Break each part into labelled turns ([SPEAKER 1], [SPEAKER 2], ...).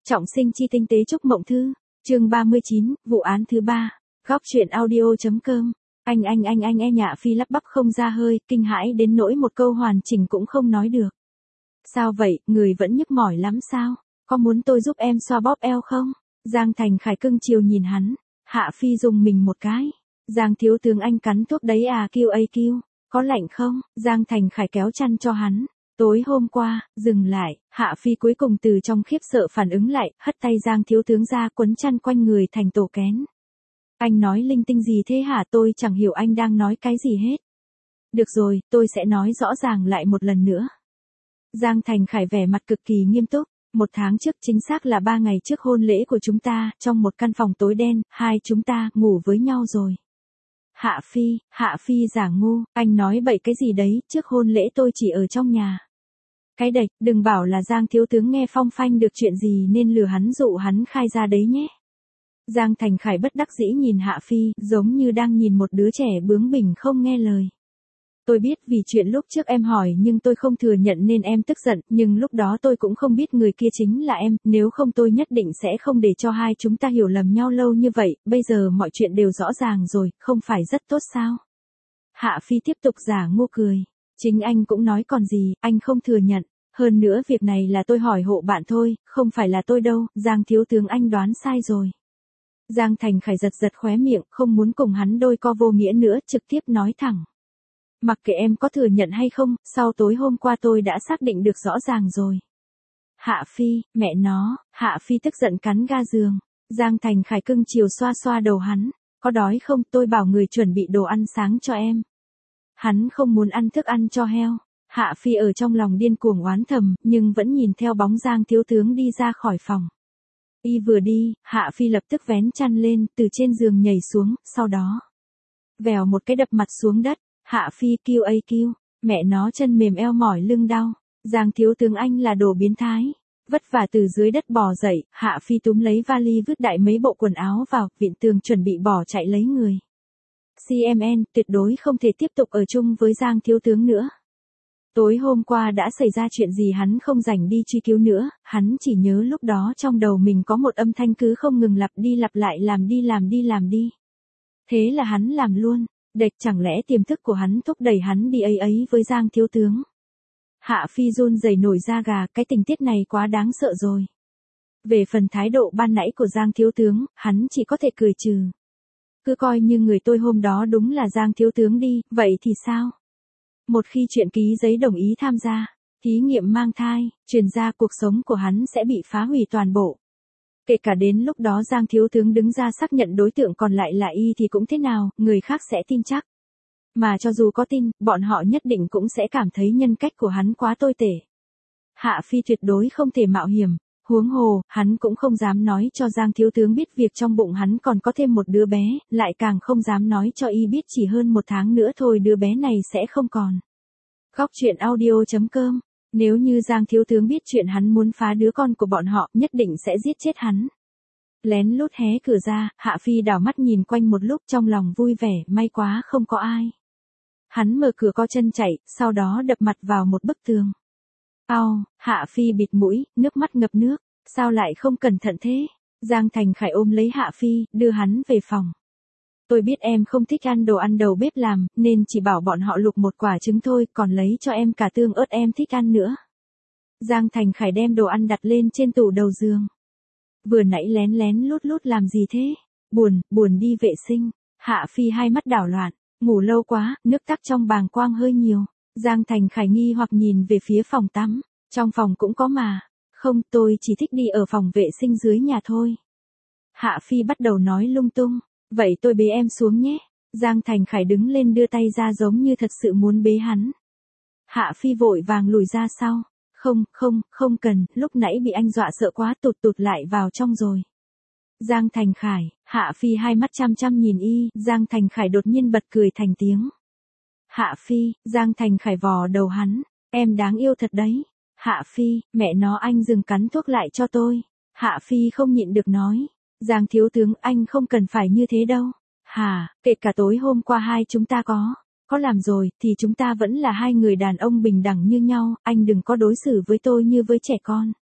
[SPEAKER 1] Trọng sinh chi tinh tế chúc mộng thư, chương 39, vụ án thứ 3, góc truyện audio.com. Anh Nhạ Phi lắp bắp không ra hơi, kinh hãi đến nỗi một câu hoàn chỉnh cũng không nói được. Sao vậy, người vẫn nhức mỏi lắm sao? Có muốn tôi giúp em xoa bóp eo không? Giang Thành Khải cưng chiều nhìn hắn. Hạ Phi dùng mình một cái. Giang thiếu tướng anh cắn thuốc đấy à, QAQ, có lạnh không? Giang Thành Khải kéo chăn cho hắn. Tối hôm qua, dừng lại, Hạ Phi cuối cùng từ trong khiếp sợ phản ứng lại, hất tay Giang thiếu tướng ra quấn chăn quanh người thành tổ kén. Anh nói linh tinh gì thế hả, tôi chẳng hiểu anh đang nói cái gì hết. Được rồi, tôi sẽ nói rõ ràng lại một lần nữa. Giang Thành Khải vẻ mặt cực kỳ nghiêm túc. 1 tháng trước, chính xác là 3 ngày trước hôn lễ của chúng ta, trong một căn phòng tối đen, hai chúng ta ngủ với nhau rồi. Hạ Phi giả ngu, anh nói bậy cái gì đấy, trước hôn lễ tôi chỉ ở trong nhà. Cái đệch, đừng bảo là Giang thiếu tướng nghe phong phanh được chuyện gì nên lừa hắn dụ hắn khai ra đấy nhé. Giang Thành Khải bất đắc dĩ nhìn Hạ Phi, giống như đang nhìn một đứa trẻ bướng bỉnh không nghe lời. Tôi biết vì chuyện lúc trước em hỏi nhưng tôi không thừa nhận nên em tức giận, nhưng lúc đó tôi cũng không biết người kia chính là em, nếu không tôi nhất định sẽ không để cho hai chúng ta hiểu lầm nhau lâu như vậy, bây giờ mọi chuyện đều rõ ràng rồi, không phải rất tốt sao? Hạ Phi tiếp tục giả ngu cười. Chính anh cũng nói còn gì, anh không thừa nhận. Hơn nữa việc này là tôi hỏi hộ bạn thôi, không phải là tôi đâu, Giang thiếu tướng anh đoán sai rồi. Giang Thành Khải giật khóe miệng, không muốn cùng hắn đôi co vô nghĩa nữa, trực tiếp nói thẳng. Mặc kệ em có thừa nhận hay không, sau tối hôm qua tôi đã xác định được rõ ràng rồi. Hạ Phi, mẹ nó, Hạ Phi tức giận cắn ga giường. Giang Thành Khải cưng chiều xoa xoa đầu hắn. Có đói không, tôi bảo người chuẩn bị đồ ăn sáng cho em. Hắn không muốn ăn thức ăn cho heo. Hạ Phi ở trong lòng điên cuồng oán thầm, nhưng vẫn nhìn theo bóng Giang thiếu tướng đi ra khỏi phòng. Y vừa đi, Hạ Phi lập tức vén chăn lên, từ trên giường nhảy xuống, sau đó vèo một cái đập mặt xuống đất. Hạ Phi QAQ, mẹ nó chân mềm eo mỏi lưng đau. Giang thiếu tướng anh là đồ biến thái. Vất vả từ dưới đất bò dậy, Hạ Phi túm lấy vali vứt đại mấy bộ quần áo vào, vịn tường chuẩn bị bỏ chạy lấy người. CMN, tuyệt đối không thể tiếp tục ở chung với Giang thiếu tướng nữa. Tối hôm qua đã xảy ra chuyện gì hắn không rảnh đi truy cứu nữa, hắn chỉ nhớ lúc đó trong đầu mình có một âm thanh cứ không ngừng lặp đi lặp lại làm đi. Thế là hắn làm luôn, đệch chẳng lẽ tiềm thức của hắn thúc đẩy hắn đi ấy với Giang thiếu tướng. Hạ Phi run rẩy nổi da gà, cái tình tiết này quá đáng sợ rồi. Về phần thái độ ban nãy của Giang thiếu tướng, hắn chỉ có thể cười trừ. Cứ coi như người tôi hôm đó đúng là Giang thiếu tướng đi, vậy thì sao? Một khi chuyện ký giấy đồng ý tham gia, thí nghiệm mang thai, truyền ra cuộc sống của hắn sẽ bị phá hủy toàn bộ. Kể cả đến lúc đó Giang thiếu tướng đứng ra xác nhận đối tượng còn lại là y thì cũng thế nào, người khác sẽ tin chắc. Mà cho dù có tin, bọn họ nhất định cũng sẽ cảm thấy nhân cách của hắn quá tồi tệ. Hạ Phi tuyệt đối không thể mạo hiểm. Huống hồ, hắn cũng không dám nói cho Giang thiếu tướng biết việc trong bụng hắn còn có thêm một đứa bé, lại càng không dám nói cho y biết chỉ hơn 1 tháng nữa thôi đứa bé này sẽ không còn. Góc truyện audio.com. Nếu như Giang thiếu tướng biết chuyện hắn muốn phá đứa con của bọn họ, nhất định sẽ giết chết hắn. Lén lút hé cửa ra, Hạ Phi đảo mắt nhìn quanh một lúc trong lòng vui vẻ, may quá không có ai. Hắn mở cửa co chân chạy, sau đó đập mặt vào một bức tường. Ao, Hạ Phi bịt mũi, nước mắt ngập nước, sao lại không cẩn thận thế? Giang Thành Khải ôm lấy Hạ Phi, đưa hắn về phòng. Tôi biết em không thích ăn đồ ăn đầu bếp làm, nên chỉ bảo bọn họ luộc một quả trứng thôi, còn lấy cho em cả tương ớt em thích ăn nữa. Giang Thành Khải đem đồ ăn đặt lên trên tủ đầu giường. Vừa nãy lén lút làm gì thế? Buồn đi vệ sinh. Hạ Phi hai mắt đảo loạn, ngủ lâu quá, nước tắc trong bàng quang hơi nhiều. Giang Thành Khải nghi hoặc nhìn về phía phòng tắm, trong phòng cũng có mà. Không, tôi chỉ thích đi ở phòng vệ sinh dưới nhà thôi. Hạ Phi bắt đầu nói lung tung, vậy tôi bế em xuống nhé. Giang Thành Khải đứng lên đưa tay ra giống như thật sự muốn bế hắn. Hạ Phi vội vàng lùi ra sau. Không cần, lúc nãy bị anh dọa sợ quá tụt lại vào trong rồi. Giang Thành Khải, Hạ Phi hai mắt chăm nhìn y, Giang Thành Khải đột nhiên bật cười thành tiếng. Hạ Phi, Giang Thành Khải vò đầu hắn, em đáng yêu thật đấy. Hạ Phi, mẹ nó anh dừng cắn thuốc lại cho tôi. Hạ Phi không nhịn được nói, Giang thiếu tướng anh không cần phải như thế đâu. Hả, kể cả tối hôm qua hai chúng ta có làm rồi, thì chúng ta vẫn là hai người đàn ông bình đẳng như nhau, anh đừng có đối xử với tôi như với trẻ con.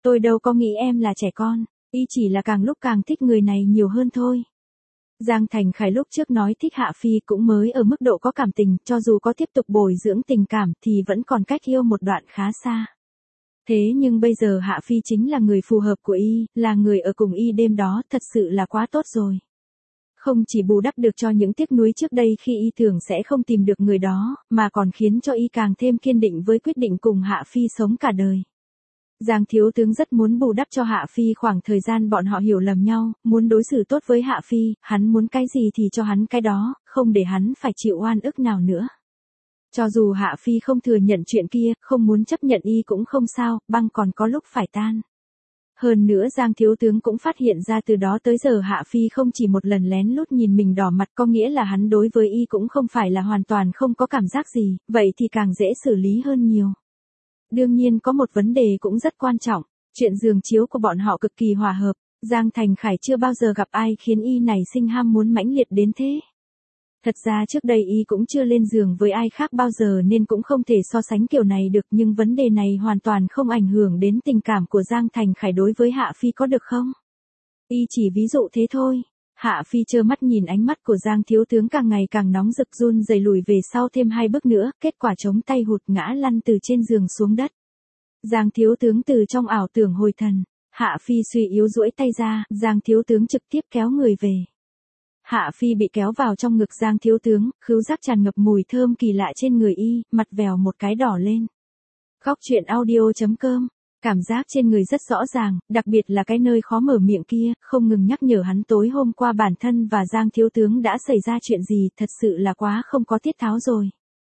[SPEAKER 1] Tôi đâu có nghĩ em là trẻ con, y chỉ là càng lúc càng thích người này nhiều hơn thôi. Giang Thành Khải lúc trước nói thích Hạ Phi cũng mới ở mức độ có cảm tình, cho dù có tiếp tục bồi dưỡng tình cảm thì vẫn còn cách yêu một đoạn khá xa. Thế nhưng bây giờ Hạ Phi chính là người phù hợp của y, là người ở cùng y đêm đó, thật sự là quá tốt rồi. Không chỉ bù đắp được cho những tiếc nuối trước đây khi y tưởng sẽ không tìm được người đó, mà còn khiến cho y càng thêm kiên định với quyết định cùng Hạ Phi sống cả đời. Giang thiếu tướng rất muốn bù đắp cho Hạ Phi khoảng thời gian bọn họ hiểu lầm nhau, muốn đối xử tốt với Hạ Phi, hắn muốn cái gì thì cho hắn cái đó, không để hắn phải chịu oan ức nào nữa. Cho dù Hạ Phi không thừa nhận chuyện kia, không muốn chấp nhận y cũng không sao, băng còn có lúc phải tan. Hơn nữa Giang thiếu tướng cũng phát hiện ra từ đó tới giờ Hạ Phi không chỉ một lần lén lút nhìn mình đỏ mặt, có nghĩa là hắn đối với y cũng không phải là hoàn toàn không có cảm giác gì, vậy thì càng dễ xử lý hơn nhiều. Đương nhiên có một vấn đề cũng rất quan trọng, chuyện giường chiếu của bọn họ cực kỳ hòa hợp, Giang Thành Khải chưa bao giờ gặp ai khiến y này sinh ham muốn mãnh liệt đến thế. Thật ra trước đây y cũng chưa lên giường với ai khác bao giờ nên cũng không thể so sánh kiểu này được, nhưng vấn đề này hoàn toàn không ảnh hưởng đến tình cảm của Giang Thành Khải đối với Hạ Phi có được không? Y chỉ ví dụ thế thôi. Hạ Phi trơ mắt nhìn ánh mắt của Giang thiếu tướng càng ngày càng nóng rực, run rẩy lùi về sau thêm 2 bước nữa, kết quả chống tay hụt ngã lăn từ trên giường xuống đất. Giang thiếu tướng từ trong ảo tưởng hồi thần, Hạ Phi suy yếu duỗi tay ra, Giang thiếu tướng trực tiếp kéo người về. Hạ Phi bị kéo vào trong ngực Giang thiếu tướng, khứu giác tràn ngập mùi thơm kỳ lạ trên người y, mặt vèo một cái đỏ lên. Góc truyện audio.com. Cảm giác trên người rất rõ ràng, đặc biệt là cái nơi khó mở miệng kia, không ngừng nhắc nhở hắn tối hôm qua bản thân và Giang thiếu tướng đã xảy ra chuyện gì, thật sự là quá không có tiết tháo rồi.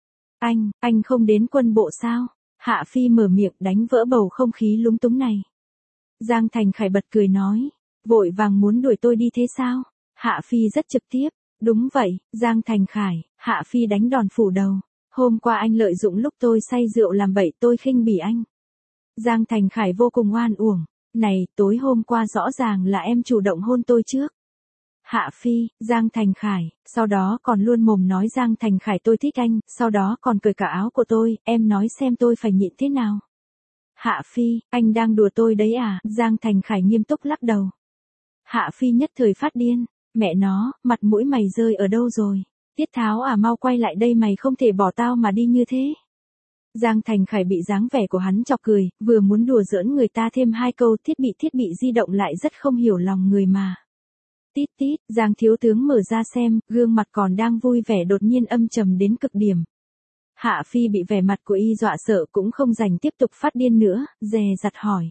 [SPEAKER 1] Anh không đến quân bộ sao? Hạ Phi mở miệng đánh vỡ bầu không khí lúng túng này. Giang Thành Khải bật cười nói, vội vàng muốn đuổi tôi đi thế sao? Hạ Phi rất trực tiếp, đúng vậy, Giang Thành Khải, Hạ Phi đánh đòn phủ đầu. Hôm qua anh lợi dụng lúc tôi say rượu làm bậy, tôi khinh bỉ anh. Giang Thành Khải vô cùng oan uổng, này, tối hôm qua rõ ràng là em chủ động hôn tôi trước. Hạ Phi, Giang Thành Khải, sau đó còn luôn mồm nói Giang Thành Khải tôi thích anh, sau đó còn cởi cả áo của tôi, em nói xem tôi phải nhịn thế nào. Hạ Phi, anh đang đùa tôi đấy à? Giang Thành Khải nghiêm túc lắc đầu. Hạ Phi nhất thời phát điên, mẹ nó, mặt mũi mày rơi ở đâu rồi? Tiết tháo à, mau quay lại đây, mày không thể bỏ tao mà đi như thế. Giang Thành Khải bị dáng vẻ của hắn chọc cười, vừa muốn đùa giỡn người ta thêm 2 câu, thiết bị di động lại rất không hiểu lòng người mà. Tít tít, Giang thiếu tướng mở ra xem, gương mặt còn đang vui vẻ đột nhiên âm trầm đến cực điểm. Hạ Phi bị vẻ mặt của y dọa sợ cũng không rảnh tiếp tục phát điên nữa, dè dặt hỏi.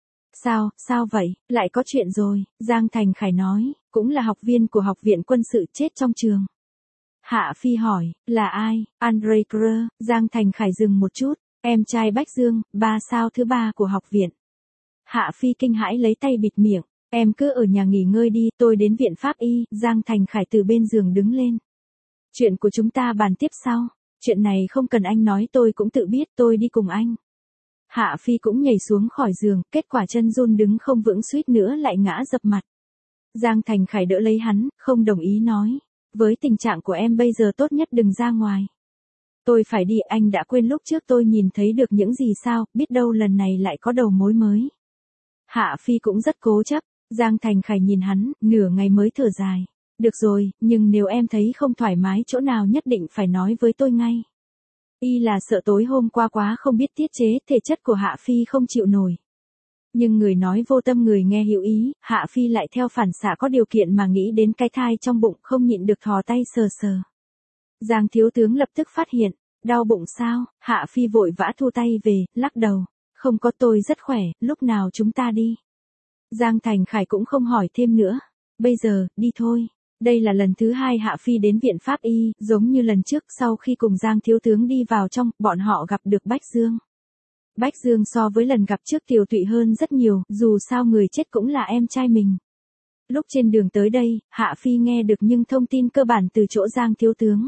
[SPEAKER 1] Sao vậy, lại có chuyện rồi? Giang Thành Khải nói, cũng là học viên của học viện quân sự chết trong trường. Hạ Phi hỏi, là ai? Andre Krơ. Giang Thành Khải dừng một chút, em trai Bách Dương, 3 sao thứ 3 của học viện. Hạ Phi kinh hãi lấy tay bịt miệng, em cứ ở nhà nghỉ ngơi đi, tôi đến viện pháp y. Giang Thành Khải từ bên giường đứng lên. Chuyện của chúng ta bàn tiếp sau, chuyện này không cần anh nói, tôi cũng tự biết, tôi đi cùng anh. Hạ Phi cũng nhảy xuống khỏi giường, kết quả chân run đứng không vững suýt nữa lại ngã dập mặt. Giang Thành Khải đỡ lấy hắn, không đồng ý nói. Với tình trạng của em bây giờ tốt nhất đừng ra ngoài. Tôi phải đi, anh đã quên lúc trước tôi nhìn thấy được những gì sao, biết đâu lần này lại có đầu mối mới. Hạ Phi cũng rất cố chấp, Giang Thành Khải nhìn hắn, nửa ngày mới thở dài. Được rồi, nhưng nếu em thấy không thoải mái chỗ nào nhất định phải nói với tôi ngay. Y là sợ tối hôm qua quá không biết tiết chế, thể chất của Hạ Phi không chịu nổi. Nhưng người nói vô tâm người nghe hiểu ý, Hạ Phi lại theo phản xạ có điều kiện mà nghĩ đến cái thai trong bụng, không nhịn được thò tay sờ sờ. Giang thiếu tướng lập tức phát hiện, đau bụng sao? Hạ Phi vội vã thu tay về, lắc đầu. Không có, tôi rất khỏe, lúc nào chúng ta đi? Giang Thành Khải cũng không hỏi thêm nữa. Bây giờ, đi thôi. Đây là lần thứ 2 Hạ Phi đến viện pháp y, giống như lần trước sau khi cùng Giang thiếu tướng đi vào trong, bọn họ gặp được Bách Dương. Bách Dương so với lần gặp trước tiều tụy hơn rất nhiều, dù sao người chết cũng là em trai mình. Lúc trên đường tới đây, Hạ Phi nghe được những thông tin cơ bản từ chỗ Giang thiếu tướng.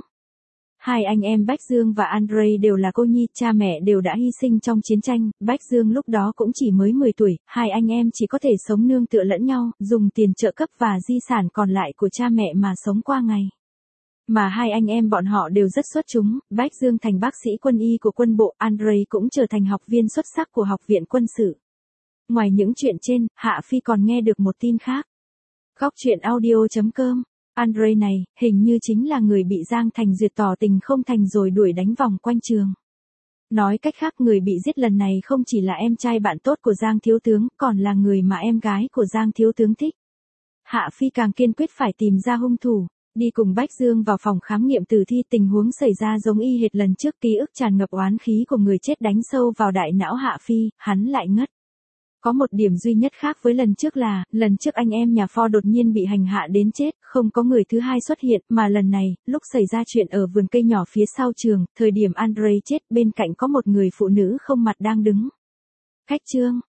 [SPEAKER 1] 2 anh em Bách Dương và Andre đều là cô nhi, cha mẹ đều đã hy sinh trong chiến tranh, Bách Dương lúc đó cũng chỉ mới 10 tuổi, 2 anh em chỉ có thể sống nương tựa lẫn nhau, dùng tiền trợ cấp và di sản còn lại của cha mẹ mà sống qua ngày. Mà 2 anh em bọn họ đều rất xuất chúng, Bách Dương thành bác sĩ quân y của quân bộ, Andre cũng trở thành học viên xuất sắc của học viện quân sự. Ngoài những chuyện trên, Hạ Phi còn nghe được một tin khác. Góc truyện audio.com. Andre này, hình như chính là người bị Giang Thành Duyệt tỏ tình không thành rồi đuổi đánh vòng quanh trường. Nói cách khác, người bị giết lần này không chỉ là em trai bạn tốt của Giang thiếu tướng, còn là người mà em gái của Giang thiếu tướng thích. Hạ Phi càng kiên quyết phải tìm ra hung thủ. Đi cùng Bách Dương vào phòng khám nghiệm tử thi, tình huống xảy ra giống y hệt lần trước, ký ức tràn ngập oán khí của người chết đánh sâu vào đại não Hạ Phi, hắn lại ngất. Có một điểm duy nhất khác với lần trước là, lần trước anh em nhà Pho đột nhiên bị hành hạ đến chết, không có người thứ hai xuất hiện, mà lần này, lúc xảy ra chuyện ở vườn cây nhỏ phía sau trường, thời điểm Andre chết, bên cạnh có một người phụ nữ không mặt đang đứng. Khách trương,